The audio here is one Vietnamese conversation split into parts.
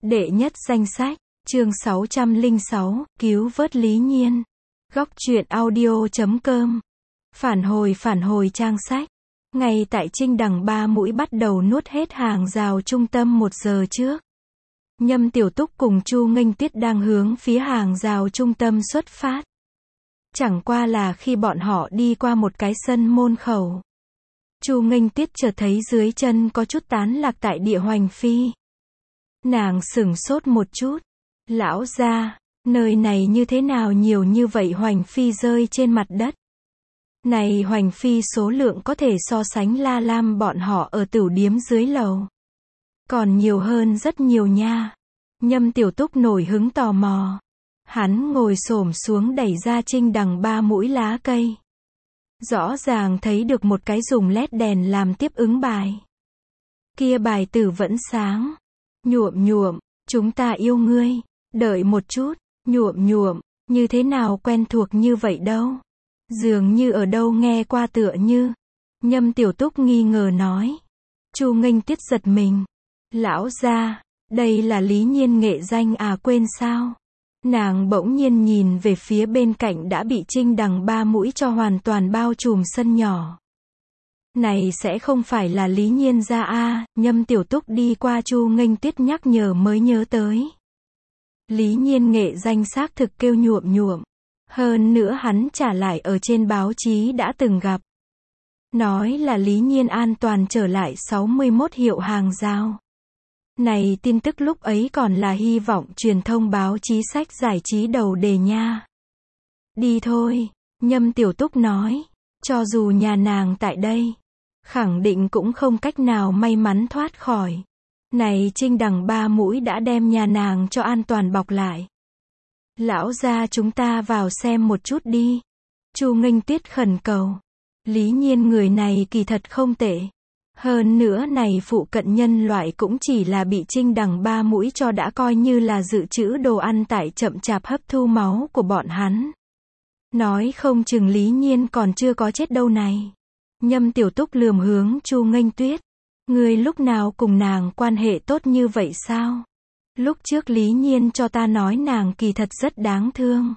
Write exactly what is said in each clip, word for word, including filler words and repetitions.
Đệ nhất danh sách, chương sáu trăm lẻ sáu, cứu vớt Lý Nhiên. Góc truyện audio chấm com. Phản hồi phản hồi trang sách. Ngay tại Trinh Đằng ba mũi bắt đầu nuốt hết hàng rào trung tâm một giờ trước. Nhâm Tiểu Túc cùng Chu Nghênh Tiết đang hướng phía hàng rào trung tâm xuất phát. Chẳng qua là khi bọn họ đi qua một cái sân môn khẩu. Chu Nghênh Tiết chợt thấy dưới chân có chút tán lạc tại địa hoành phi. Nàng sửng sốt một chút. Lão gia, nơi này như thế nào nhiều như vậy hoành phi rơi trên mặt đất. Này hoành phi số lượng có thể so sánh La Lam bọn họ ở tửu điếm dưới lầu. Còn nhiều hơn rất nhiều nha. Nhâm Tiểu Túc nổi hứng tò mò. Hắn ngồi xổm xuống đẩy ra Trinh Đằng ba mũi lá cây. Rõ ràng thấy được một cái dùng led đèn làm tiếp ứng bài. Kia bài tử vẫn sáng. Nhuộm nhuộm, chúng ta yêu ngươi. Đợi một chút, nhuộm nhuộm, như thế nào quen thuộc như vậy đâu. Dường như ở đâu nghe qua tựa như. Nhâm Tiểu Túc nghi ngờ nói. Chu Nghênh Tiết giật mình. Lão gia, đây là Lý Nhiên nghệ danh à, quên sao? Nàng bỗng nhiên nhìn về phía bên cạnh đã bị Trinh Đằng ba mũi cho hoàn toàn bao trùm sân nhỏ. Này sẽ không phải là Lý Nhiên ra a à, Nhâm Tiểu Túc đi qua Chu Nghênh Tiết nhắc nhở mới nhớ tới. Lý Nhiên nghệ danh xác thực kêu nhuộm nhuộm. Hơn nữa hắn trả lại ở trên báo chí đã từng gặp. Nói là Lý Nhiên an toàn trở lại sáu mươi mốt hiệu hàng rào. Này tin tức lúc ấy còn là hy vọng truyền thông báo chí sách giải trí đầu đề nha. Đi thôi, Nhâm Tiểu Túc nói. Cho dù nhà nàng tại đây, khẳng định cũng không cách nào may mắn thoát khỏi. Này Trinh Đằng ba mũi đã đem nhà nàng cho an toàn bọc lại. Lão gia, chúng ta vào xem một chút đi. Chu Nghênh Tiết khẩn cầu. Lý Nhiên người này kỳ thật không tệ. Hơn nữa này phụ cận nhân loại cũng chỉ là bị Trinh Đằng ba mũi cho đã coi như là dự trữ đồ ăn tại chậm chạp hấp thu máu của bọn hắn. Nói không chừng Lý Nhiên còn chưa có chết đâu này. Nhâm Tiểu Túc lườm hướng Chu Nghênh Tuyết. Người lúc nào cùng nàng quan hệ tốt như vậy sao? Lúc trước Lý Nhiên cho ta nói nàng kỳ thật rất đáng thương.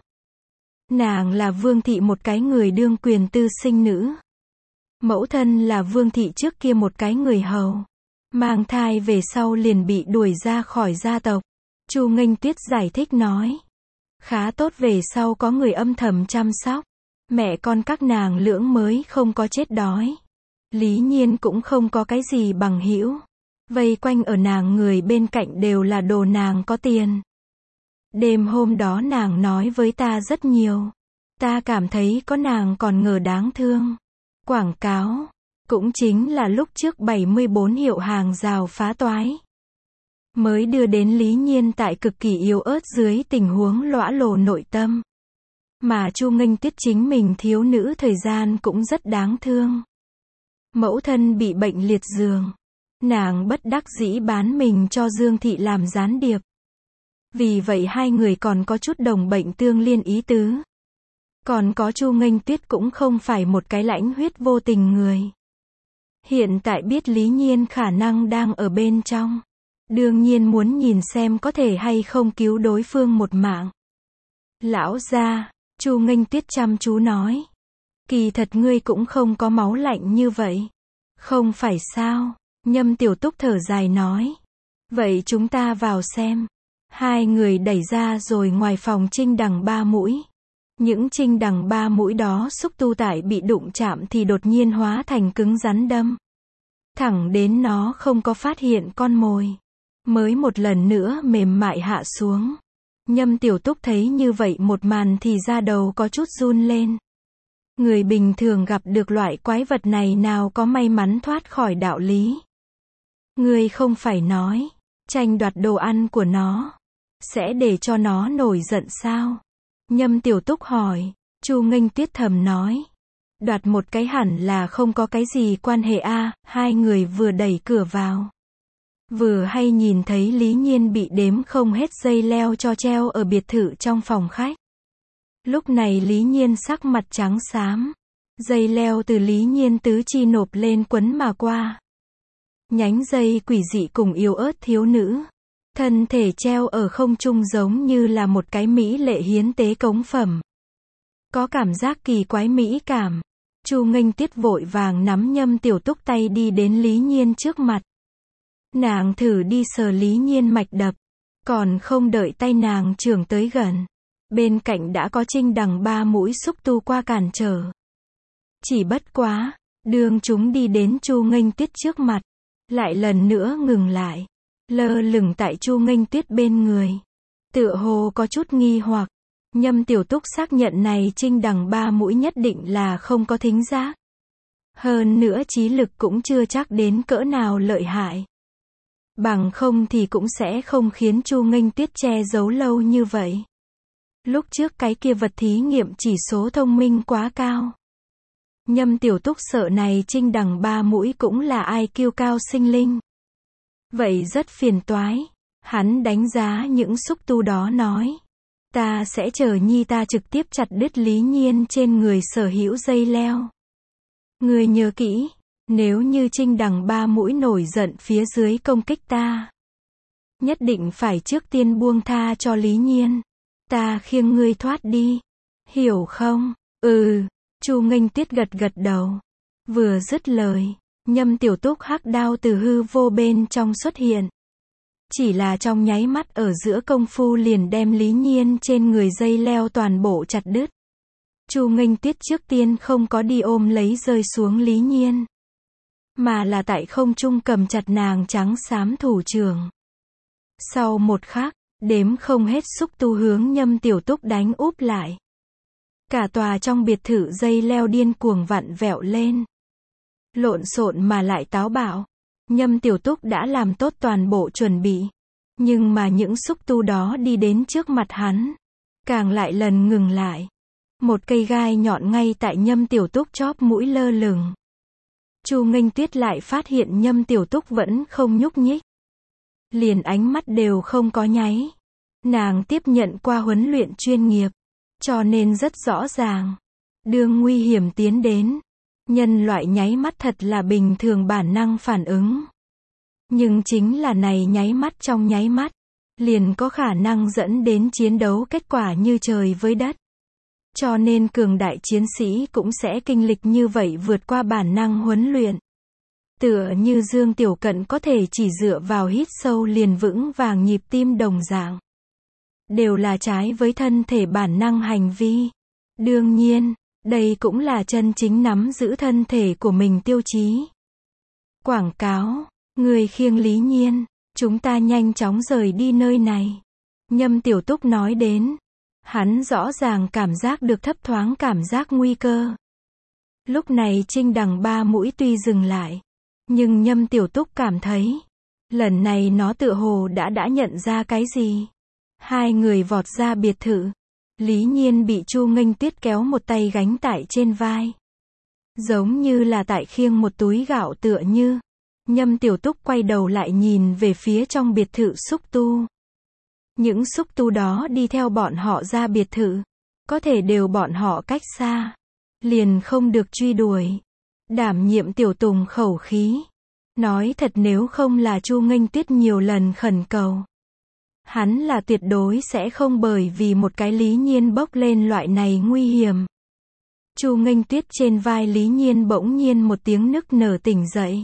Nàng là Vương thị một cái người đương quyền tư sinh nữ. Mẫu thân là Vương thị trước kia một cái người hầu. Mang thai về sau liền bị đuổi ra khỏi gia tộc. Chu Nghênh Tuyết giải thích nói. Khá tốt, về sau có người âm thầm chăm sóc. Mẹ con các nàng lưỡng mới không có chết đói. Lý Nhiên cũng không có cái gì bằng hữu. Vây quanh ở nàng người bên cạnh đều là đồ nàng có tiền. Đêm hôm đó nàng nói với ta rất nhiều. Ta cảm thấy có nàng còn ngờ đáng thương. Quảng cáo, cũng chính là lúc trước bảy mươi bốn hiệu hàng rào phá toái. Mới đưa đến Lý Nhiên tại cực kỳ yếu ớt dưới tình huống lõa lồ nội tâm. Mà Chu Nghênh Tiết chính mình thiếu nữ thời gian cũng rất đáng thương. Mẫu thân bị bệnh liệt giường. Nàng bất đắc dĩ bán mình cho Dương thị làm gián điệp. Vì vậy hai người còn có chút đồng bệnh tương liên ý tứ. Còn có Chu Nghênh Tuyết cũng không phải một cái lãnh huyết vô tình người. Hiện tại biết Lý Nhiên khả năng đang ở bên trong. Đương nhiên muốn nhìn xem có thể hay không cứu đối phương một mạng. Lão gia, Chu Nghênh Tuyết chăm chú nói. Kỳ thật ngươi cũng không có máu lạnh như vậy. Không phải sao? Nhâm Tiểu Túc thở dài nói. Vậy chúng ta vào xem. Hai người đẩy ra rồi ngoài phòng Trinh Đằng ba mũi. Những Trinh Đằng ba mũi đó xúc tu tại bị đụng chạm thì đột nhiên hóa thành cứng rắn đâm. Thẳng đến nó không có phát hiện con mồi. Mới một lần nữa mềm mại hạ xuống. Nhâm Tiểu Túc thấy như vậy một màn thì da đầu có chút run lên. Người bình thường gặp được loại quái vật này nào có may mắn thoát khỏi đạo lý. Ngươi không phải nói, tranh đoạt đồ ăn của nó, sẽ để cho nó nổi giận sao? Nhâm Tiểu Túc hỏi. Chu Nghênh Tiết thầm nói. Đoạt một cái hẳn là không có cái gì quan hệ a à. Hai người vừa đẩy cửa vào. Vừa hay nhìn thấy Lý Nhiên bị đếm không hết dây leo cho treo ở biệt thự trong phòng khách. Lúc này Lý Nhiên sắc mặt trắng xám. Dây leo từ Lý Nhiên tứ chi nộp lên quấn mà qua. Nhánh dây quỷ dị cùng yếu ớt thiếu nữ. Thân thể treo ở không trung giống như là một cái mỹ lệ hiến tế cống phẩm. Có cảm giác kỳ quái mỹ cảm. Chu Nghênh Tuyết vội vàng nắm Nhâm Tiểu Túc tay đi đến Lý Nhiên trước mặt. Nàng thử đi sờ Lý Nhiên mạch đập. Còn không đợi tay nàng trưởng tới gần. Bên cạnh đã có Trinh Đằng ba mũi xúc tu qua cản trở. Chỉ bất quá, đương chúng đi đến Chu Nghênh Tuyết trước mặt. Lại lần nữa ngừng lại. Lơ lửng tại Chu Nghênh Tuyết bên người. Tựa hồ có chút nghi hoặc. Nhâm Tiểu Túc xác nhận này Trinh Đằng ba mũi nhất định là không có thính giác. Hơn nữa trí lực cũng chưa chắc đến cỡ nào lợi hại. Bằng không thì cũng sẽ không khiến Chu Nghênh Tuyết che giấu lâu như vậy. Lúc trước cái kia vật thí nghiệm chỉ số thông minh quá cao. Nhâm Tiểu Túc sợ này Trinh Đằng ba mũi cũng là I Q cao sinh linh. Vậy rất phiền toái. Hắn đánh giá những xúc tu đó nói. Ta sẽ chờ nhi ta trực tiếp chặt đứt Lý Nhiên trên người sở hữu dây leo. Ngươi nhớ kỹ, nếu như Trinh Đằng ba mũi nổi giận phía dưới công kích ta. Nhất định phải trước tiên buông tha cho Lý Nhiên. Ta khiêng ngươi thoát đi. Hiểu không? Ừ. Chu Nghênh Tuyết gật gật đầu. Vừa dứt lời, Nhâm Tiểu Túc hắc đao từ hư vô bên trong xuất hiện. Chỉ là trong nháy mắt ở giữa công phu liền đem Lý Nhiên trên người dây leo toàn bộ chặt đứt. Chu Nghênh Tuyết trước tiên không có đi ôm lấy rơi xuống Lý Nhiên. Mà là tại không trung cầm chặt nàng trắng xám thủ trưởng. Sau một khắc, đếm không hết xúc tu hướng Nhâm Tiểu Túc đánh úp lại. Cả tòa trong biệt thự dây leo điên cuồng vặn vẹo lên. Lộn xộn mà lại táo bạo. Nhâm Tiểu Túc đã làm tốt toàn bộ chuẩn bị. Nhưng mà những xúc tu đó đi đến trước mặt hắn. Càng lại lần ngừng lại. Một cây gai nhọn ngay tại Nhâm Tiểu Túc chóp mũi lơ lửng. Chu Nghênh Tuyết lại phát hiện Nhâm Tiểu Túc vẫn không nhúc nhích. Liền ánh mắt đều không có nháy. Nàng tiếp nhận qua huấn luyện chuyên nghiệp. Cho nên rất rõ ràng. Đương nguy hiểm tiến đến. Nhân loại nháy mắt thật là bình thường bản năng phản ứng. Nhưng chính là này nháy mắt trong nháy mắt. Liền có khả năng dẫn đến chiến đấu kết quả như trời với đất. Cho nên cường đại chiến sĩ cũng sẽ kinh lịch như vậy vượt qua bản năng huấn luyện. Tựa như Dương Tiểu Cận có thể chỉ dựa vào hít sâu liền vững vàng nhịp tim đồng dạng. Đều là trái với thân thể bản năng hành vi. Đương nhiên, đây cũng là chân chính nắm giữ thân thể của mình tiêu chí. Quảng cáo, người khiêng Lý Nhiên, chúng ta nhanh chóng rời đi nơi này. Nhâm Tiểu Túc nói đến. Hắn rõ ràng cảm giác được thấp thoáng cảm giác nguy cơ. Lúc này Trinh Đằng ba mũi tuy dừng lại. Nhưng Nhâm Tiểu Túc cảm thấy. Lần này nó tựa hồ đã đã nhận ra cái gì. Hai người vọt ra biệt thự. Lý Nhiên bị Chu Nghênh Tuyết kéo một tay gánh tại trên vai. Giống như là tại khiêng một túi gạo tựa như. Nhâm Tiểu Túc quay đầu lại nhìn về phía trong biệt thự xúc tu. Những xúc tu đó đi theo bọn họ ra biệt thự. Có thể đều bọn họ cách xa. Liền không được truy đuổi. Đảm nhiệm Tiểu Tùng khẩu khí. Nói thật nếu không là Chu Nghênh Tuyết nhiều lần khẩn cầu. Hắn là tuyệt đối sẽ không bởi vì một cái Lý Nhiên bốc lên loại này nguy hiểm. Chu Nghênh Tuyết trên vai Lý Nhiên bỗng nhiên một tiếng nức nở tỉnh dậy.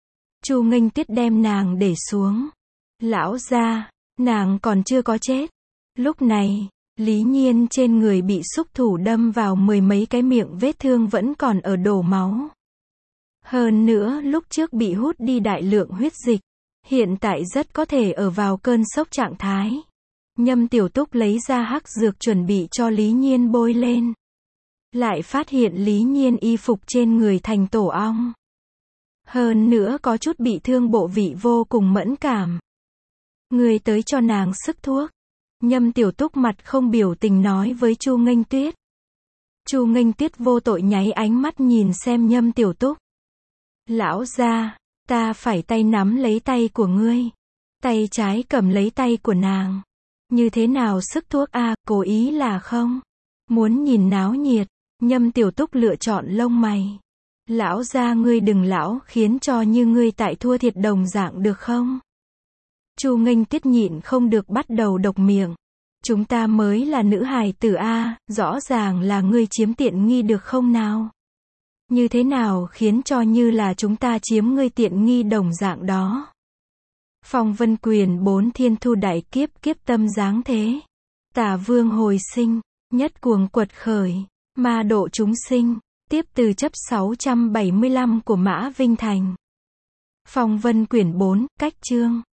Chu Nghênh Tuyết đem nàng để xuống. Lão gia, nàng còn chưa có chết. Lúc này, Lý Nhiên trên người bị xúc thủ đâm vào mười mấy cái miệng vết thương vẫn còn ở đổ máu. Hơn nữa lúc trước bị hút đi đại lượng huyết dịch. Hiện tại rất có thể ở vào cơn sốc trạng thái. Nhâm Tiểu Túc lấy ra hắc dược chuẩn bị cho Lý Nhiên bôi lên. Lại phát hiện Lý Nhiên y phục trên người thành tổ ong. Hơn nữa có chút bị thương bộ vị vô cùng mẫn cảm. Người tới cho nàng sức thuốc. Nhâm Tiểu Túc mặt không biểu tình nói với Chu Nghênh Tuyết. Chu Nghênh Tuyết vô tội nháy ánh mắt nhìn xem Nhâm Tiểu Túc. Lão gia, ta phải tay nắm lấy tay của ngươi. Tay trái cầm lấy tay của nàng. Như thế nào sức thuốc a, à, cố ý là không? Muốn nhìn náo nhiệt. Nhâm Tiểu Túc lựa chọn lông mày. Lão gia ngươi đừng lão khiến cho như ngươi tại thua thiệt đồng dạng được không? Chu Nghênh Tiết nhịn không được bắt đầu độc miệng. Chúng ta mới là nữ hài tử a, rõ ràng là ngươi chiếm tiện nghi được không nào? Như thế nào khiến cho như là chúng ta chiếm ngươi tiện nghi đồng dạng đó? Phong Vân Quyền bốn thiên thu đại kiếp kiếp tâm giáng thế. Tả vương hồi sinh, nhất cuồng quật khởi, ma độ chúng sinh. Tiếp từ chấp sáu trăm bảy mươi lăm của Mã Vinh Thành. Phong Vân Quyển bốn, cách chương.